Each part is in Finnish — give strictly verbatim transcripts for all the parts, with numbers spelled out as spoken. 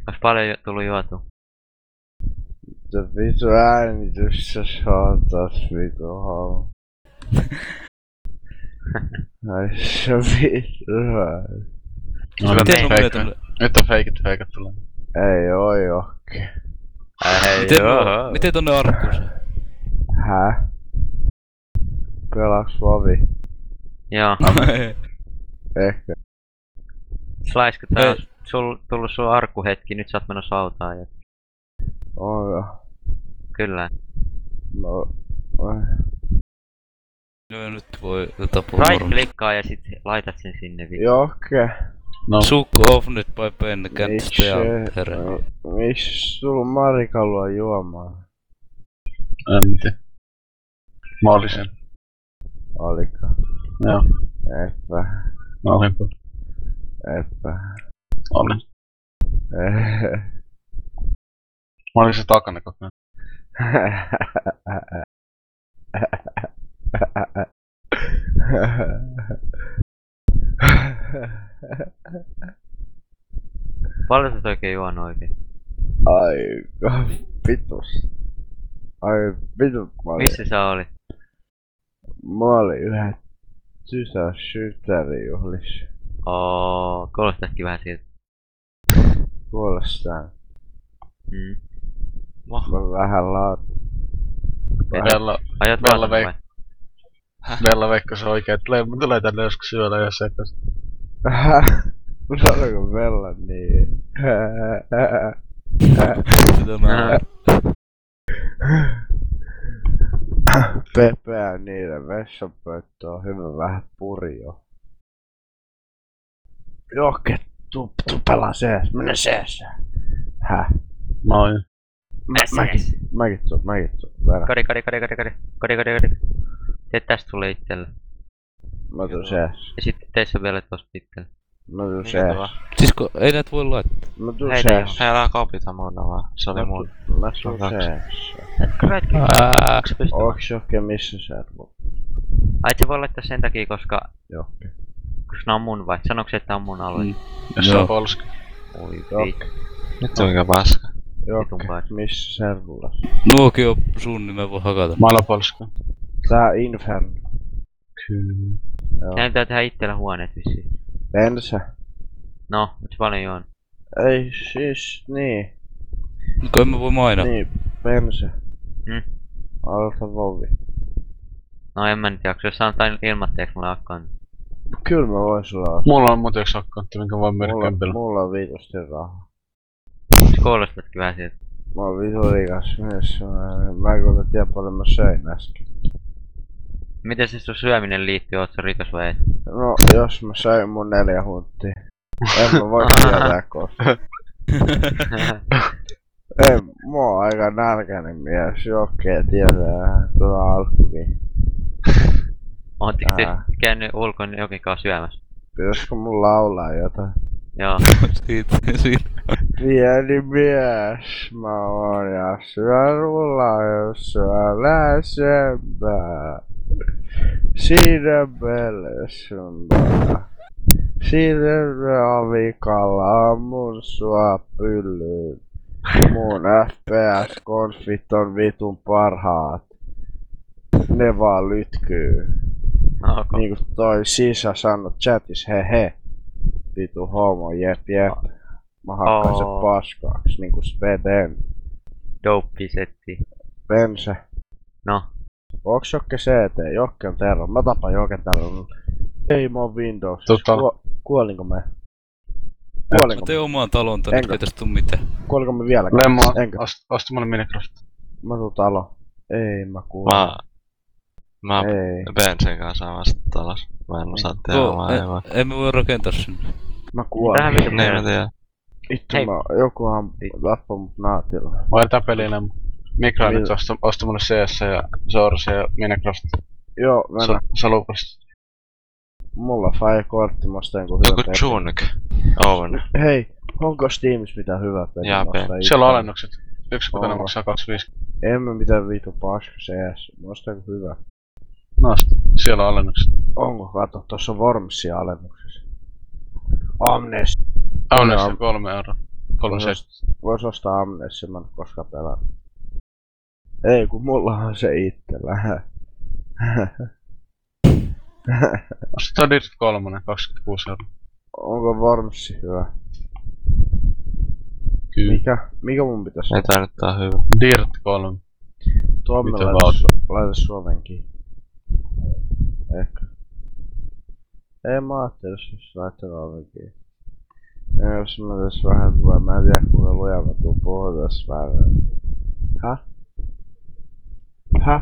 Onks paljon ju- tullut juotua? Se vitu äänitys sä saatas vitu hau. Ai se vitu ääni. No, Miten sun menee feikka. tuolle? Nyt on feikit feikat tulee. Ei oo jokki. Ei Miten, joo. miten tonne arkkuun se? Häh? Pelaaks Vavi? Joo. Ehkä. Slais, kun tää Hei. on sul, tullut sun arkkuhetki, nyt sä oot menossa autaan ja... Oo joo. Kyllä. No... Ai. No nyt voi tätä puhua. Right klikkaa ja sit laitat sen sinne vittu. Jokke. No, Suck off nyt vai penne kättistä ja herra. Missä sulla Marika luo juomaan? en tiedä. Mä olisin. Oliko? Joo, Eppä. mä olinpa. Eppä. Olin. Mä olin se takana koko ajan. Paljon sä oot oikein juonut oikein? Aika vitus. Ai vitut mä olin. Missä sä olit? Mä olin yhden sysä syttärijuhlis. Oo, kuulostaisikin vähän siltä. Kuulostaa. Mm. Mä vähän laat. Bella, Ajat Bella laatun vei. vai? Bella veikkas oikein, tulee, tulee tänne joskus syödä jos sekas. Sanoinko Bella niin? Tämä Pepeä niiden vessanpöyttö on hyvä vähän purjo. Jokke, tuu, tuu pelaa sees, mene sees. Häh? Mä oon. Mä, mäkin, mäkin tuu, mäkin tuu, verran. Kari, kari, kari, kari, kari, kari, kari, kari. Tee tästä sulle itselle. Mä tuun sees. Ja sitten tee se vielä tosta itselle. Mä tuun sees. siis kun ei näitä voi laittaa. Mä tuun Hei, sees. Hei, Älä kaupita muuta vaan, se oli mun. Mä tuun sees. Right Ää, Onks Jokke missä sä et voi? Ai et se voi laittaa sen takia, koska... Jokke. Koska nää on mun vai? Sanoks se, että on mun alue? Mm. Jos se Joo. on polska. Oi vittu. Jokke. Nyt on mikä paska. Jokke, paikka. missä servulas? Nuokio sun nimen voi hakata. Mä olen polska. Tää Inferno. Kyllä. Joo. Nää pitää tehdä itsellä huoneet vissiin. Bensa. No, mut se paljon juon. Ei siis, niin. Kun en mä voi mainaa. Niin, bensa. Mm. Alta vovi. No en mä nyt jaksa, jos sanotaan ilmatteeksi mulle akkaan. Kyllä mä voin sulla ostaa. Mulla on muuten yksi akkontti, minkä voin myydä Mulla, kämpillä. mulla on viitusti rahaa. Se kuulostatkin vähän siltä. Mä oon vitu rikas mies. Mä- Mä en kuule tiedä paljon mä söin äsken. Miten se sun syöminen liittyy, oot sä rikas vai et? No, jos mä söin mun neljä hunttia. En mä voi tietää koska. Ei, mä oon aika nälkäinen mies. Jokkee tietää tuota alkukin. Ootteko te Ää. käynyt ulkona jokin kanssa syömässä? Pitäisikö mun laulaa jotain? Joo. Siitä, siitä. Pieni mies mä oon ja syön rullaa, jos syön läsempää. Siinä belessumpaa. Siinä avikalla mun sua pyllyyn. Mun F P S-konfit on vitun parhaat. Ne vaan lytkyy. Ok. Niinku toi sisä sanoi chatis he he. Vitu homo jep jep. Mä hakkaan Oo. se paskaaks niinku speden. Dope setti. Pense. No. Onks Jokke C T? Jokke on terro. Mä tapan Joken terron. Ei mä oon Windows. Totta. Kuo- kuolinko me? Mä Kuolinko teen me? omaan talon tänne, Enkö? ei tästä tuu mitään. Kuolinko me vieläkään? Lemma, Enkö? ost, osta mulle Minecraft. Mä tuun talo. Ei mä kuolin. Mä... Mä Ei. Bensen kanssa vasta talas. Mä en osaa tehdä Tuo, omaa aivan. ei, ei me voi rakentaa sinne. Mä Tähän kuolin. vittu Niin mä tiedän. Vittu Hei. mä, jokuhan tappoi mut naatilla. Vaihdetaan peliä Lemma. Mikra Mil- nyt osta, osta mulle C S ja Source ja Minecraft. Joo, mennä. Sa- Salupasta. Mulla on Fire-kortti, mä ostan joku Joku hyvä peli. Chunk. Owen. Hei, onko Steamissa mitään hyvää peliä? Jaa, Mä ostan pe- itse. Siellä on alennukset. Yksi kokoinen Onko? maksaa kaksikymmentäviisi. En mä mitään vitu paska C S. Mä ostan joku hyvä. No, siellä on alennukset. Onko? Kato, tossa on Wormsia alennuksessa. Omnes. Onneksi Joo. kolme euroa. kolmekymmentäseitsemän. Vois ostaa Amnessia, mä en koska pelaa. Ei, kun mulla on se itsellä. Ostetaan Dirt kolme, kaksikymmentäkuusi euroa. Onko Wormsi hyvä? Kyllä. Mikä? Mikä mun pitäis? Ei tää nyt tää hyvä. Dirt kolme. Tuomme Mitä laita, vaan? su laita Suomenkin. Ehkä. Ei mä ajattelin, jos laittaa Suomenkin. Ja jos mä tässä vähän tulee, mä en tiedä kuinka luja mä tuun puhua tässä vähän. Häh? Häh?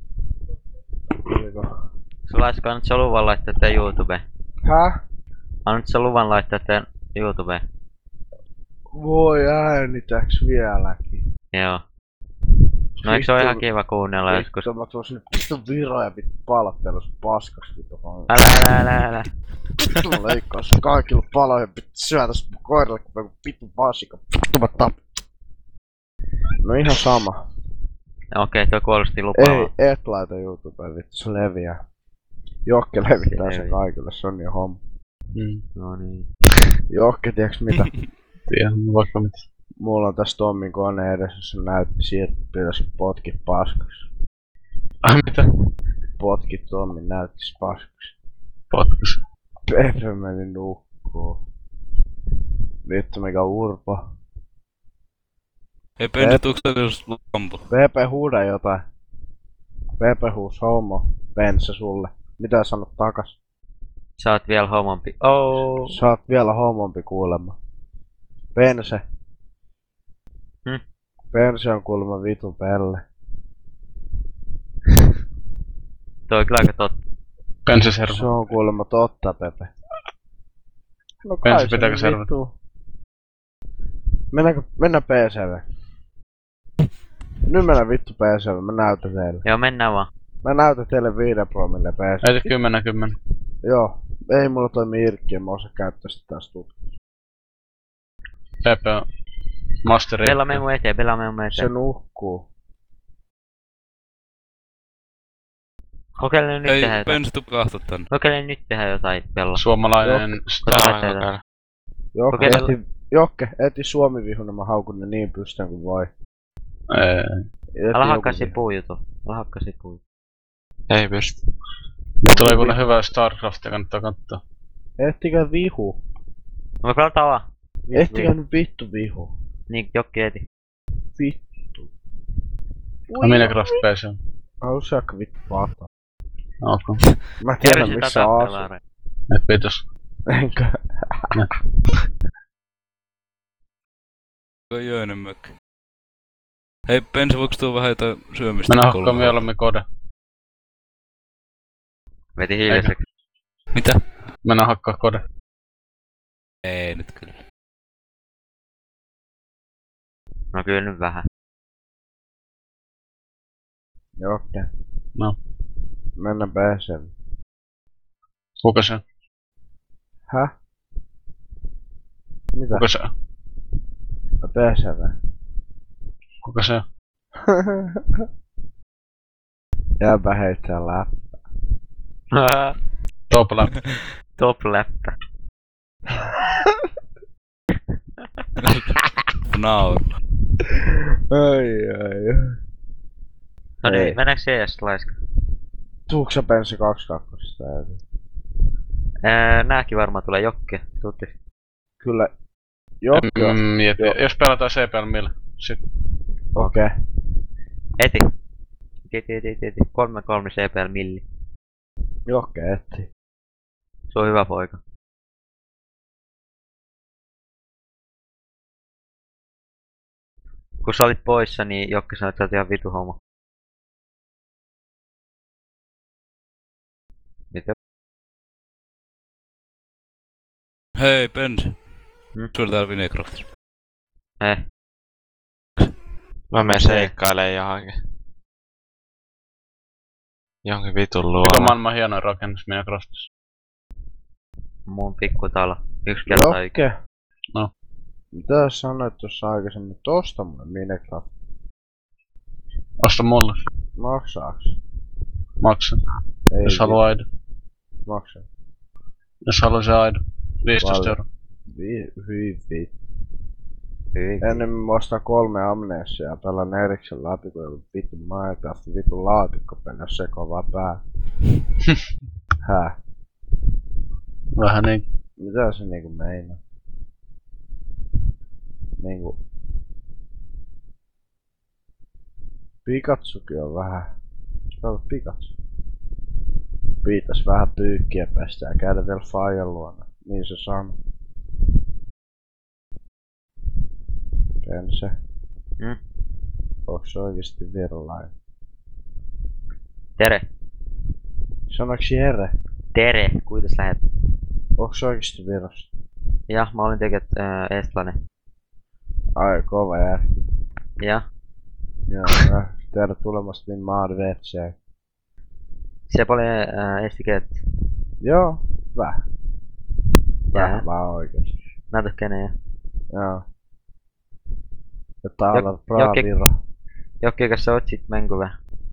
Tuliko? Sulla olisiko nyt sä luvan laittaa tän YouTubeen? Häh? Annat sä luvan laittaa tän YouTubeen? Voi äänitäks vieläkin? Joo. No eikö se oo ihan kiva kuunnella joskus? Vittu, mä tuon sinne vittu Viro ja vittu palottelus paskas vittu homma. Älä älä älä älä. Vittu mä leikkaas kaikilla paloja vittu syötäs mun koiralle kun mä vittu vasikka. Vittu mä tap. No ihan sama. Okei, toi kuulosti lupaavaa. Ei, et laita YouTubeen vittu, se leviää. Jokke levittää Se sen leviää. kaikille, se on jo homma. Mm. No niin. Jokke, tiiäks mitä? Tiedän vaikka mitä. Mulla on tässä Tommin kone edessä, se näytti siitä, että pitäis potkit paskaksi. Ai mitä? Potkit Tommin näyttis paskaksi. Potkus. Pepe meni nukkuu. Vittu mikä urpo. Ei Bensi, tuuks tää just lampu? Pepe huuda jotain. Pepe huus homo. Bensa sulle. Mitä sanot takas? Sä oot vielä homompi. Oh. Sä oot vielä homompi kuulemma. Bense. Hmm? Bense on kuulemma vitun pelle. Toi on kyllä aika totta. Bensi Se servo. on kuulemma totta, Pepe. No Bensi se pitääkö nyt servata? vittu. Mennäänkö, mennään P C:lle. Nyt mennään vittu P C:lle, mä näytän teille. Joo, mennään vaan. Mä näytän teille viiden promille P C. Äiti kymmenen kymmenen. Joo, ei mulla toimi irkki ja mä osaan käyttää sitä taas tutkimusta. Pepe on masteri. Bella mene mun eteen, Bella mene mun Se eteen. nukkuu. Kokeile nyt Ei, tehdä jotain. Bensi, tuu kahto tänne. Kokeile nyt tehdä jotain, Bella. Suomalainen Ota star. laitteita. Jokke, Kokeile- eti, Jokke, eti suomi-vihunen, mä haukun ne niin pystään kuin voi. Ei. Eti Älä joku hakkaa se vi- puujutu. Älä hakkaa se puujutu. Ei pysty. Nyt tulee kuule hyvää Starcraftia, kannattaa katsoa. Ettikää vihu. No me pelataan vaan. Ettikää nyt vittu vihu. Niin, Jokki eti. Vittu. No Minecraft P C. Halusaako vittu pata? Okay. Mä Kerro tiedän sitä missä asuu. tappelaa. Et vitos. Enkä. Toi Jöönen mökki. Hei Bensi, voiks tuu vähän jotain syömistä? Mennään kolme? hakkaan mieluummin kode. Veti hiljaiseksi. Mitä? Mennään hakkaa kode. Ei nyt kyllä. No kyllä nyt vähän. Jokke. No. Mennään P C:lle. Kuka se on? Häh? Mitä? Kuka se on? P C:lle. Kuka se on? Jääpä heittää läppä. Top lap. Top läppä. Nauru. Ai ai ai. No Ei. niin, mennäänkö C S laiska? Tuuks sä Bensi kaksikymmentäkaksi täytyy? Ää, nääkin varmaan tulee Jokke. Tuutti. Kyllä. Jokke on. Mm, mieti. Joo. Jos pelataan C P L millä? Sitten. Okei. Okay. Eti. Eti, eti, eti, eti. kolme kolme C P L milli. Jokke etti. Se on hyvä poika. Kun sä olit poissa, niin Jokke sanoi, että sä oot ihan vitu homo. Mitä? Hei Bensi. Hmm? Sulla täällä Minecraftissa. Eh. Mä menen seikkailemaan johonkin. Jonkin vitun Mikä on luola. maailman hienoin rakennus Minecraftissa? Mun pikkutalo. Yksi kertaa yksi. Jokke. No. Mitä sä sanoit tuossa aikaisemmin? Tosta mulle Minecraft. Osta mulle. Maksaaks? Maksan. Ei. Jos haluaa aidon. Maksa. Jos haluaa se aidon. viisitoista Paljon. euroa. Vi- Hyi vittu. Hyvin. Ennen mä ostan kolme amnesia ja pelaan erikseen läpi, kun joku vittu Minecraft, vittu laatikkopeli, jos se kovaa pää. Hää? Vähän niin. Mitä se niinku meinaa? Niinku... Pikatsukin on vähän... Kato Pikatsu. Pitäis vähän pyykkiä pestä ja käydä vielä Fajan luona. Niin se sanoo. Pense. Mm. Onks se oikeesti virolainen? Tere. Sanoks Jere? Tere. Kuitas lähet? Onks se oikeesti Virosta? Ja, mä olin tekemät äh, estlainen. Ai kova jätkä. Ja. Joo, äh, terve tulemasta min maan vetseen. Se paljon äh, estiket. Joo, vähän. Vähän Jää. vaan oikeesti. Näytä kenen ja. Joo. Ja täällä on Jokki- Viro. Jokki kanssa otsit menkuve.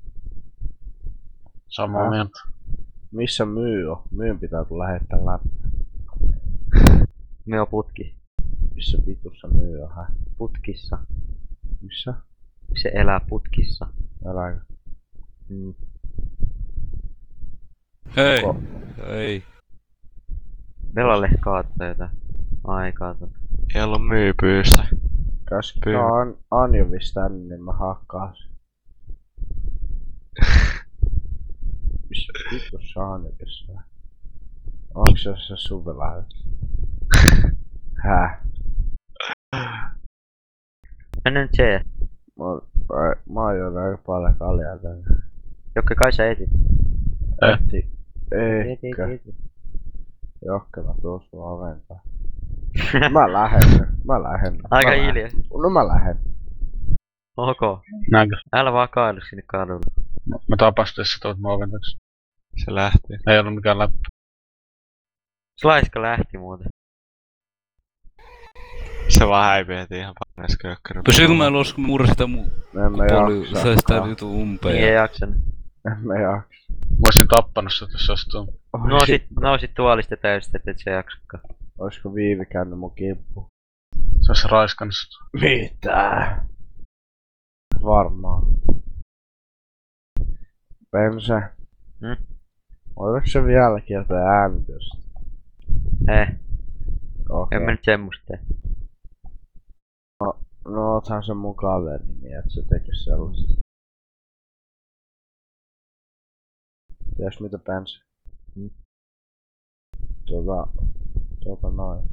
Samaa Äh. mieltä. Missä myy on? Myyn pitää tulla heittää läpi. Me on putki. Missä vitussa myy on, hä? Putkissa. Missä? Se elää putkissa. Älä. Mm. Hei! Ko- Ei. Velalle kaattaa jotain. Aikaa tota. Ei ollut myypyyssä. Käski Pyy. on Anjovis tänne, niin mä hakkaan sen. Missä vitussa Anjovis on? Onks se se suvelaiset? Häh? Mennään se. Mä, mä, mä oon juonut aika paljon kaljaa tänne. Jokke kai sä etit. Ehti. Eti, Eikä. eti, eti. Jokke mä tuun sun oventaan. Mä lähen. Mä lähen. Aika Mä lähen. hiljaa. No mä lähen. Ok. Näinkö? Älä vaan kaadu sinne kadulle. Mä- Mä tapasin tässä tuot mun oven taakse. Se lähti. Ei ollut mikään läppä. Slaiska lähti muuten. Se vaan häipyheti ihan paneessa kökkärä. Pysyykö mä los murra sitä mu... En mä Poli... jaksa. Sai sitä jutu umpeen. Niin ei Ja... jaksanut. En mä jaksa. Mä olisin tappanut sut, jos se olisi tullut. No sit, no sit tuolista täysin, et se jaksakaan. Oisko Viivi käynyt mun kimppuun? Se olisi raiskannut sut. Mitä? Varmaan. Pense. Hmm? Voitako se vieläkin jotain äänitystä? Eh, Okei. en mä nyt semmoista tee. No, no oothan se mun kaveri, niin et se tekis sellaista. Tiedätkö mitä Pense? Hmm? Tota... Tota noin.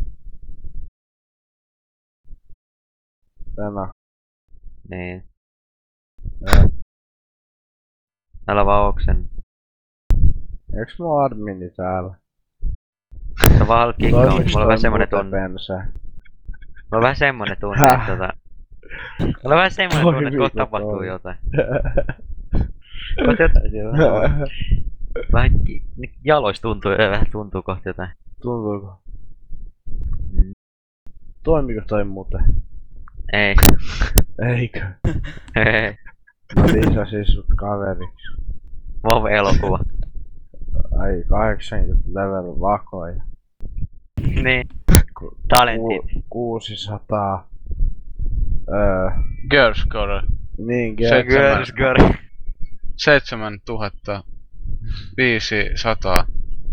Venä. Niin. Ää, Älä vaan oksen. Eiks mun admini täällä? Se on vaan kikkaus. Toimiks Mulla on toi vähän semmonen muuten, tunne. Pense? Mulla on vähän semmonen tunne, Häh? että tota... Mulla on vähän semmonen tunne, että kohta Toimiiko tapahtuu toi? jotain. Kohta jotain siellä. Vähän ki- nyt jalois tuntuu, ja vähän tuntuu kohta jotain. Tuntuuko? Mm. Toimiko toi muuten? Ei. Eikö? Hei. Mä lisäsin sut kaveriksi. Vov elokuva. Ai kahdeksankymmentä level vakoja. Niin. Ku- Talentit. ku- kuusisataa. Öö, Girlscore. niin Se- Gertz. Girls, girl. Seitsemän tuhatta. Viisisataa.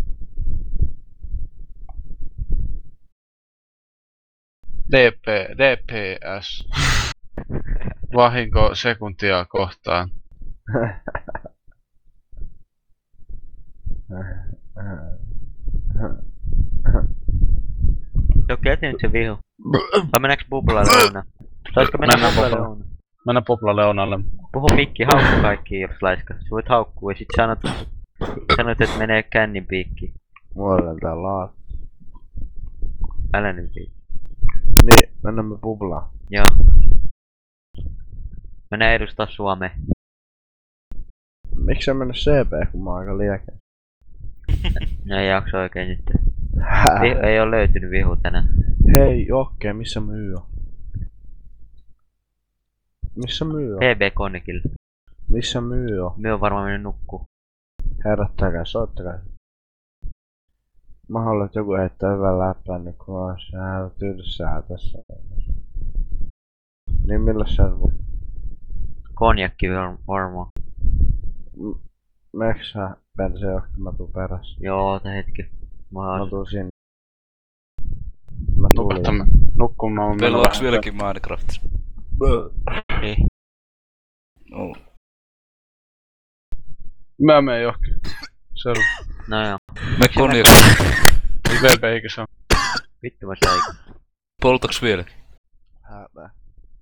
D P, D P S. Vahinko sekuntia kohtaan. Jokke eti nyt se vihu. Vai mennäänkö buplalle leuna? Saisiko mennä Mennään buplalle buplalle. leuna? Mennä Popla Leonalle. Puhu mikki, haukku kaikki jos laiska. Sä voit haukkua ja sit sanot, sanot että menee kännin piikkiin. Mulla on tää laat. Älä nyt viit. Niin, mennään me bublaan. Joo. Mennään edustaa Suomea. Miksi sä mennä C P, kun mä oon aika liekeä? No ei jaksa oikein nyt. Vi- ei oo löytynyt vihu tänään. Hei Jokke, missä myy on? Missä myy on? P B Konnikille. Missä myy on? Me on varmaan mennyt nukkuu. Herättäkää, soittakaa. Mä haluan, että joku heittää hyvän läppän nyt, kun mä oon siellä tylsää tässä. Niin millä servulla? Konjakki varmaan. Meeks sä Bense johonkin, mä tuun perässä. Joo, tää hetki. Mä Mä oon... tuun sinne. Mä tulin. Nukuttamme. Nukkumaan. Pelaaks vieläkin Minecraftissa? Ei. No. Mä menen johonkin. Servu. No joo. Me konja... V P eikä se on. Vittu mä sain. Poltaks vieläkin? Häpää.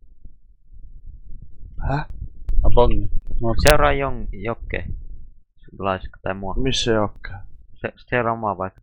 Häh? Mä bongi. Seuraa jon... Jokke. Laiska tai mua. Missä Jokke? Se, seuraa mua vaikka.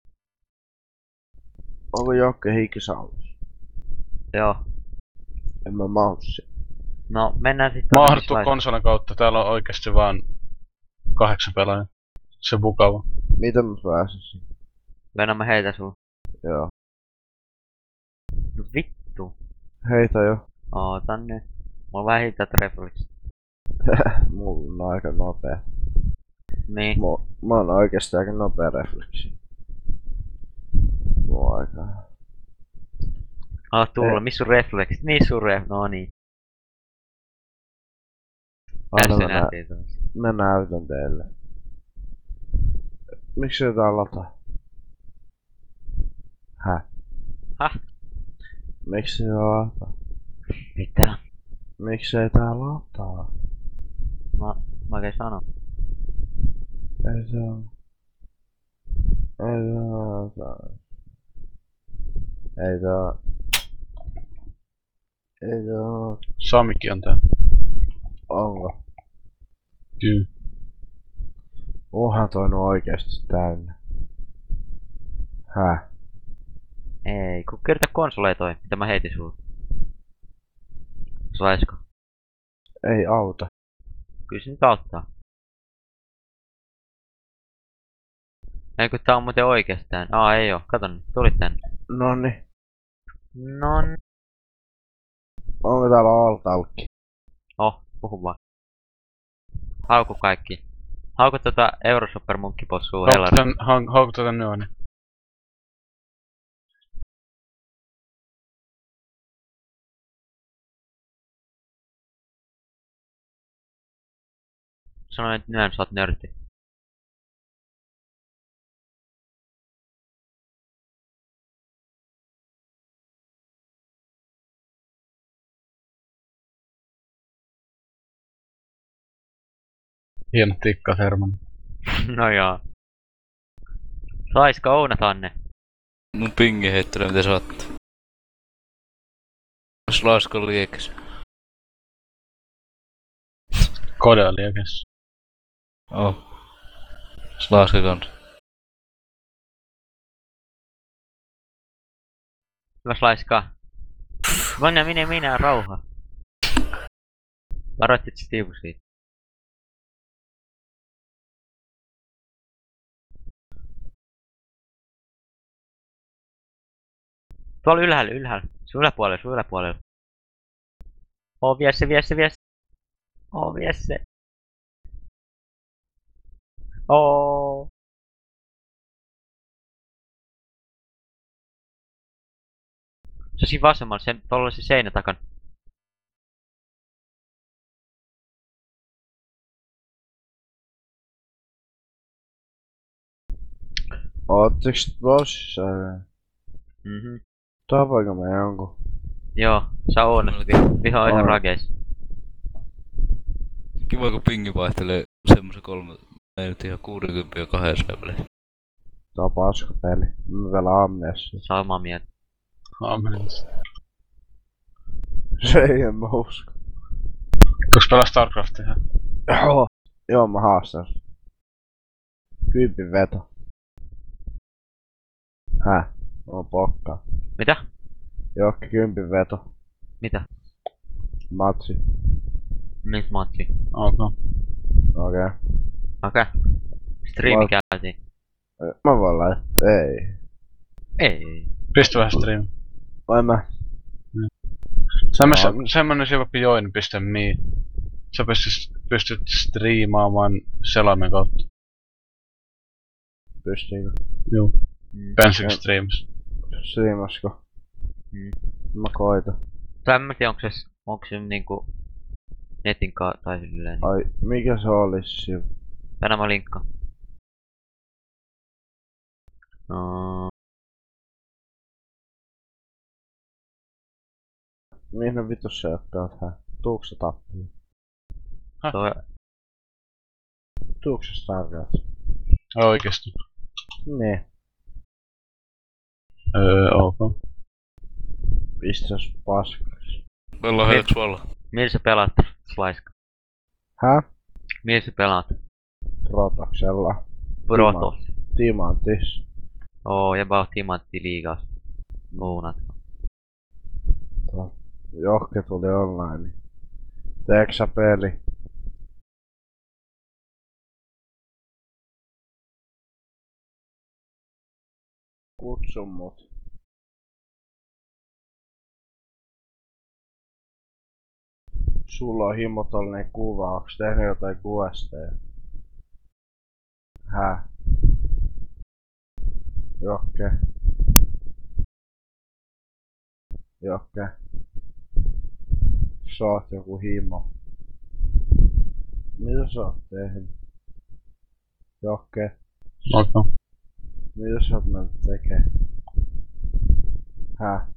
Onko Jokke hiikisaunassa? Joo. En mä mahdu siihen. No mennään sit... Mahduttu konsolin kautta. Täällä on oikeesti vaan kahdeksan pelaajaa. Se mukava. Miten mä pääsen siihen? Venä mä heitä sul. Joo. No vittu. Heitä jo. Ootan nyt. Mulla vähintään refleksit. Mulla on aika nopea. Niin. Mä, mä oon oikeesti aika nopea refleksi. Mulla on aika... Oh tulla, Ei. missä sun refleksit? Niin sun ref... No niin. Anna Tässä mä, nä- nähtiin taas. mä näytän teille. Miksi jotain lataa? Häh? Häh? Miksi ei lataa? Mitä? Miksi ei tää lataa? Mä, mä oikein sanon. Ei se oo. Ei se oo. Ei se oo. Ei se oo. Samikki on täällä. Onko? Kyllä. Onhan toi nu oikeesti täynnä. Häh? Ei, kun kerta konsoleja toi, mitä mä heitin sulle. Saisko? Ei auta. Kyllä se nyt auttaa. Eikö tää on muuten oikeastaan? Aa ei oo, kato nyt, tulit tänne. Nonni. Non. Onko täällä altalkki? Oh, puhu vaan. Hauku kaikki. Hauku tota Euroshopper munkkipossuu helari. Haukut tän nyt on. Sanoin, että nyön sä oot nörtti. Hieno tikka Herman. No joo. Saiska ounataan ne. Mun pingi heittelee mitä sattuu. Slaisko liekes. Kodea liekes. Oh. Slaiska kans. Hyvä slaiskaa. Minä, minä, minä, rauha. Varoitit Steve siitä. Tuolla ylhäällä, ylhäällä. Sun yläpuolella, sun yläpuolella. Oo, vie se, vie se, vie se. Oo, vie se. Oo. Se on siinä vasemmalla, sen, tuolla se seinä takana. Ootteks tosissaan? Mhm. Tapaanko mä jonkun? Joo, sä oonat. Viho on ihan Oon. rakeis. Kiva kun pingi vaihtelee semmosen kolme... Ei nyt ihan kuusikymmentä ja kahdeksan väliin. Tää on paska peli. Mä vielä amneessa. Samaa mieltä. Amen. Se ei en mä usko. Tuuks pelaa Starcraftia? Joo. Joo mä haastan. Kympin veto. Häh? On pokkaa. Mitä? Jokki kympin veto. Mitä? Matsi. Mis matsi? Ok. Okei. Okay. Okei. Okay. Striimi Mä- käytiin. Mä voin laittaa. Ei. Ei. Pistä vähän stream. Vai mä? Semmoisen, No. semmonen sivupi join piste me. Sä pystyt, pystyt striimaamaan selaimen kautta. Pystyykö? Juu. Mm. Pensing Joo. streams. Striimasko? Mm. Mä koitan. Tai en mä tiedä, onko se, onko se niinku netin ka tai silleen? Ai, mikä se olisi siinä? Tänään mä linkkaan. No, Mihin vittu sä jatkaat hää? Tuuks sä tappelu? toi, Tuuks sä stargaat? Oikeesti. Nee. Öö, ok. Pistäs paskaksi. Ollaan heidät suolla. millä sä pelaat, Slaiska? Hää? Millä sä pelaat? Protoksella. Proto. Timantis. Oo, jäbä on timantti liigas. Luunat. Johke tuli online. Teekö sä peli? Kutsu mut. Sulla on himotollinen kuva, onks tehnyt jotain questeja? Hää? Jokke. Jokke. Sä oot joku himo. Mitä sä oot tehnyt? Jokke. Ok. Mitä sä oot mennyt tekee? Hää?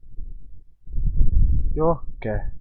Jokke.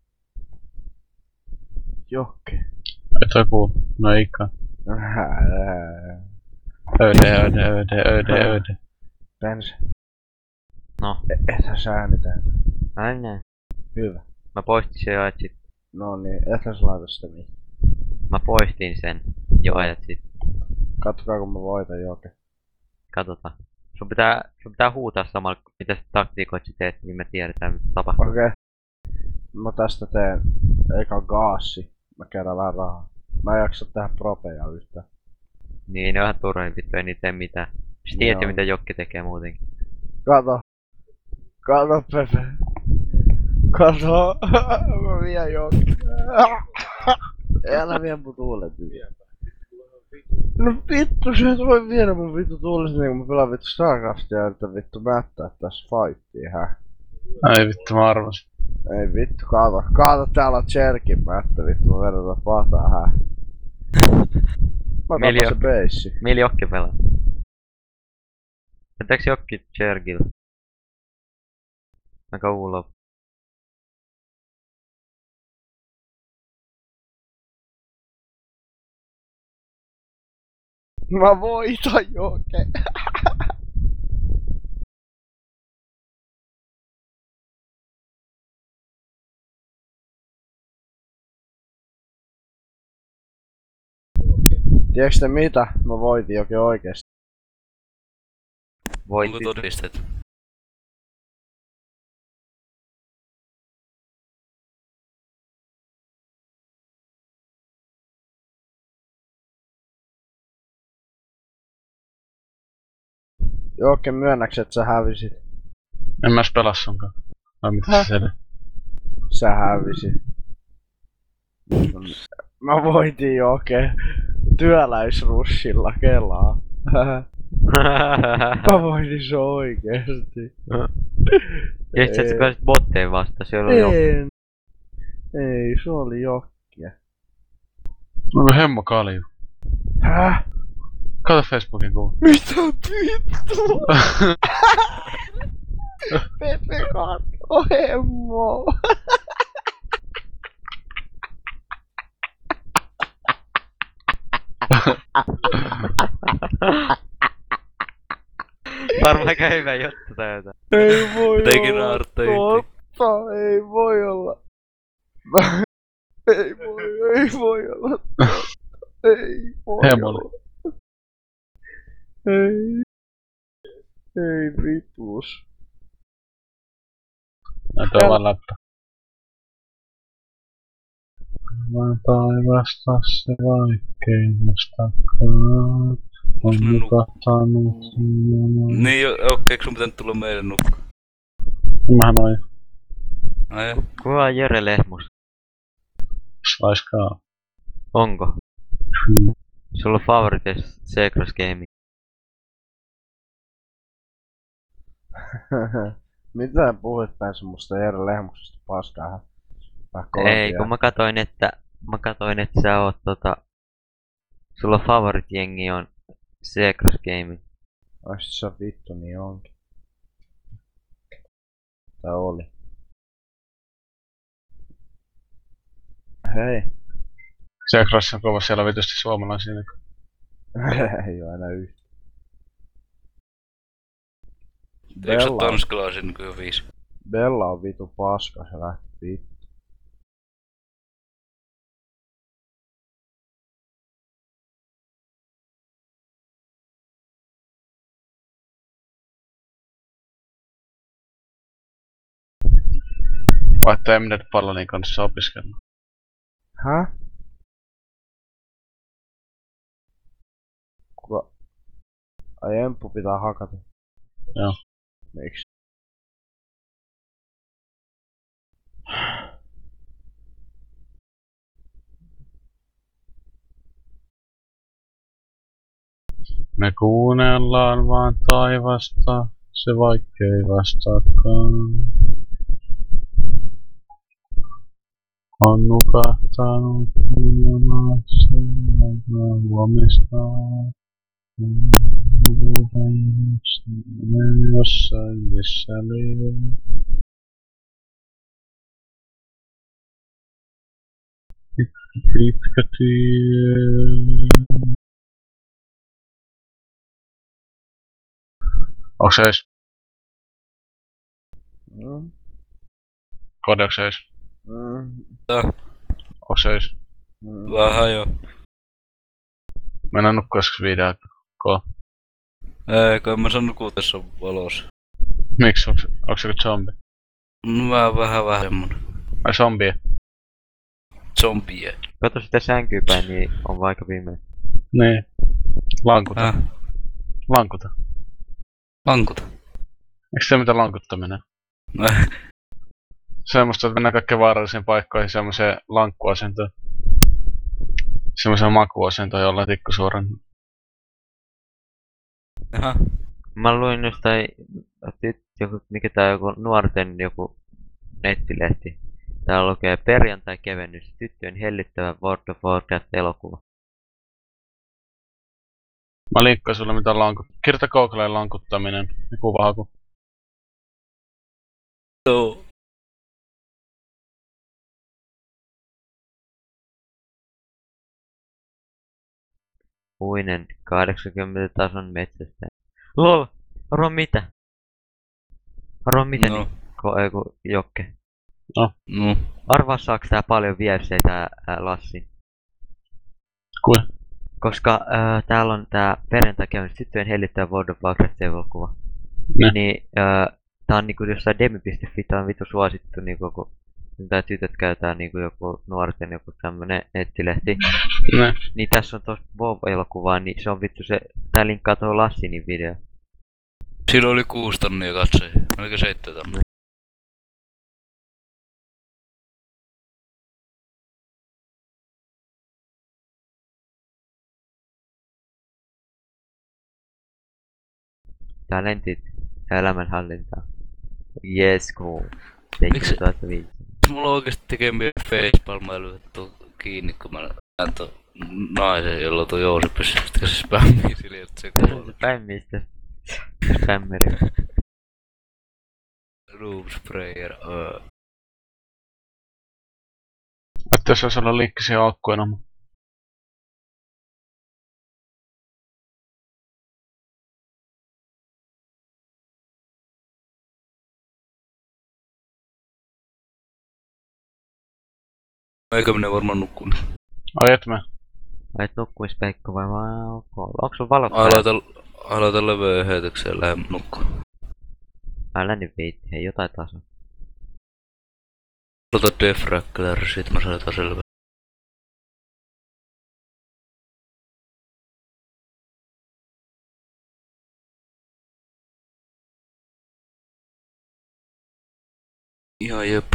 Jokke. Et sä kuulu. No eikä. Hää. Öde, öde, öde, öde, öde. Pens. No, E- Ethän sä äänitä. ai näin. Hyvä. Mä poistin sen jo ajat sit. No niin, ethän sä laita sitä mihin. Mä poistin sen jo ajat sit. Katsokaa kun mä voitan Jokke. Katsotaan. Sun pitää, sun pitää huutaa samalla, mitä taktiikoit sä teet, niin me tiedetään mitä tapahtuu. Okei. Okay. Mä tästä teen eka gaassi. Mä kerään vähän rahaa. Mä en jaksa tehdä propeja yhtään. Niin, ne on ihan turhin vittu, ei niitä tee mitään. Sä tiedät jo Joo. mitä Jokki tekee muutenkin. Kato. Kato Pepe. Kato. Mä vien Jokke. Älä vie mun tuulet yli. No vittu, sä et voi viedä mun vittu tuulesta niin kun mä pelaan vittu Starcraftia ja yritän vittu mättää tässä fightia, häh? Ai vittu, mä arvasin. Ei vittu, kato. Kato, täällä on Cherkin mättä vittu, mä vedän tätä pataa, häh? Mä Meli tapasin beissi. Millä Jokki pelaa? Jätääks Jokki Chergil? Aika ulo. Mä voitan Jokke. Tiedätkö te mitä? Mä voitin Jokke oikeesti. Onko Voitit. todisteet? Jokke, myönnäks et sä hävisit? En mä edes pelaa sunkaan. Vai mitä Häh? sä teet? Sä hävisit. Mä voitin Jokke. Työläisrushilla kelaa. Mä voitin se oikeesti. Tiedätkö, että sä pääsit botteen vasta, siellä oli Jokki. En. Ei, se oli Jokkia. Onko hemmo kalju? Häh? Kato Facebookin kuva. Mitä vittu? Pepe katso hemmo. Varmaan aika hyvä juttu tai jotain. Ei voi Teki olla naartteja. totta, ei voi olla. Ei voi, ei voi olla totta. Ei voi Hemoli. olla. Ei. Ei vitus. Näitä on vaan läppä. Mä taivasta se vaikeimmasta on Ne nuk- nukahtanut. Niin, jo- okei, eikö sun pitänyt tulla meille nukkaa? Mähän oon Ai ja. Kuka on Jere Lehmus? slaiskaa. Onko? Sulla on favorites Secros Gaming. Mitä puhuit päin semmoista Jere Lehmuksesta paskaa? Vai kolme Ei, kun mä katoin, että mä katoin, että sä oot tota, sulla favorit-jengi on Secret Gaming. Ois se vittu niin onkin. Tai oli. Hei. Secras on kova siellä vitusti suomalaisia. Ei oo enää yhtä. Eikö se Bella, tanskalaisia niinku jo viisi? Bella on vitu paska, se lähti vittu. Vaikka Emnet Pallanin kanssa opiskellut. Häh? Kuka? Ai Emppu pitää hakata. Joo. Miksi? Me kuunnellaan vaan taivasta, se vaikkei vastaakaan. On nukahtanut ilmassa, huomista. Jossain missä liian. Pitkä, pitkä tie. Onks se ees? Mm. Kode, onks se ees? Mm. Tää, Onks se ees? Mm. vähän jo. Mennään nukkua joskus viiden aikaa. Ko? Ei, kai mä sanon kuutessa valossa. Miks? Onks, onks se joku zombi? No vähän vähän vähemmän. Ai zombie? Zombie. Kato sitä sänkyä päin, niin on vaikka pimeä. Niin. Lankuta. Äh, Lankuta. vankuta. Eiks se mitä lankuttaminen? Äh, Semmosta, että mennään kaikkein vaarallisiin paikkoihin semmoseen lankkuasentoon. Semmoiseen makuasentoon jollain tikkusuoran. Jaha. Mä luin jostain, tyt, joku, mikä tää on, joku nuorten joku nettilehti. Täällä lukee perjantai-kevennys, tyttöjen hellittävä World of Warcraft-elokuva. Mä linkkaan sulle mitä lankut... Kirjoita Googleen lankuttaminen ja kuvahaku. Joo. Puinen kahdeksankymmentä tason metsästä. LOL! Arvaa mitä? Arvaa mitä No. niin? Ko, ei, ku, Jokke. No. Arvaa saaks tää paljon viestejä tää ää, Lassi? Kui? Koska ää, täällä on tää perjantai-kevennys, tyttöjen hellittävä World of Warcraft-elokuva. Ne. Niin ää, tää on niinku jossain demi piste fi, tää on vitu suosittu niinku kun tää tytöt käytää niinku joku nuorten joku tämmönen nettilehti. Ne. Niin tässä on tosta WoW-elokuvaa, niin se on vittu se, tää linkkaa tuohon Lassinin video. Sillä oli kuusi tonnia katsoja. Oliko seitsemän tonnia? Talentit ja elämänhallintaa. Yes, cool. Miksi- seitsemäntoista. Mulla on oikeesti tekee mieli facepalmailu vittu kiinni, kun mä näen ton naisen, jolla on tuo jousipyssy, sitten se spämmii sille, että se kuolee. Spämmistä. Spämmeri. Room sprayer, öö. Että jos olisi olla linkki siihen akkuena. Eikä minä varmaan nukkuu. Ai et mä. Vai et nukkumispeikko vai vaan ok. Onks sun valot päällä? Aloita, aloita leveä heitökseen ja lähde nukkuu. Älä nyt viitti, hei jotain taas on. Aloita defrakkeleer, sit mä saan jotain selvää. Ihan jep.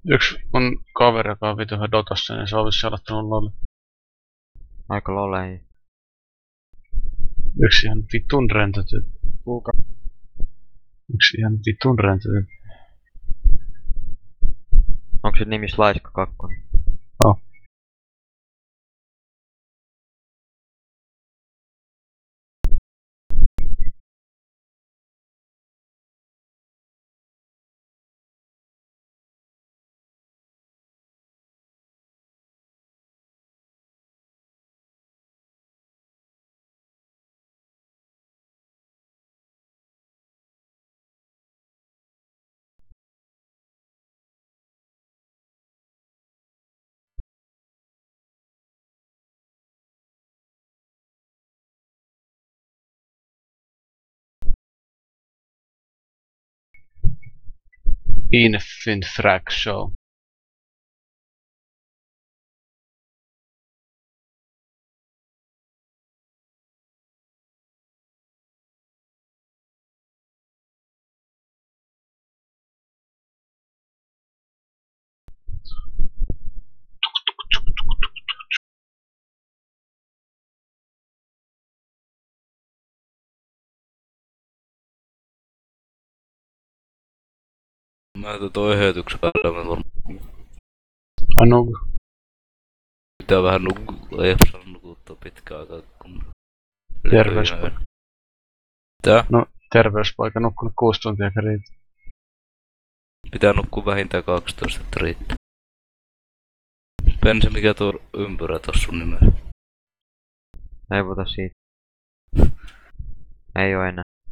Yksi mun kaveri, joka on vitu Dotassa, niin se on vissi aloittanut loli. Aika lolei. Yksi ihan vitun rento tyyppi. Kuka? Yksi ihan vitun rento tyyppi. Onko se nimi Slaiska kakkonen? Oh. Infin Frag Show. Mä otan toi eheytyksen päälle, mä varmaan Anug. pitää vähän nukkua, ei oo saanut nukuttua pitkään aikaa, kun... Terveyspoika. Tää? No, terveyspoika nukkunut kuusi tuntia riittää. Pitää nukkua vähintään kaksitoista, että riittää. Pense, mikä tuo ympyrä tossa sun nimellä? Ei puhuta siitä. Ei oo enää.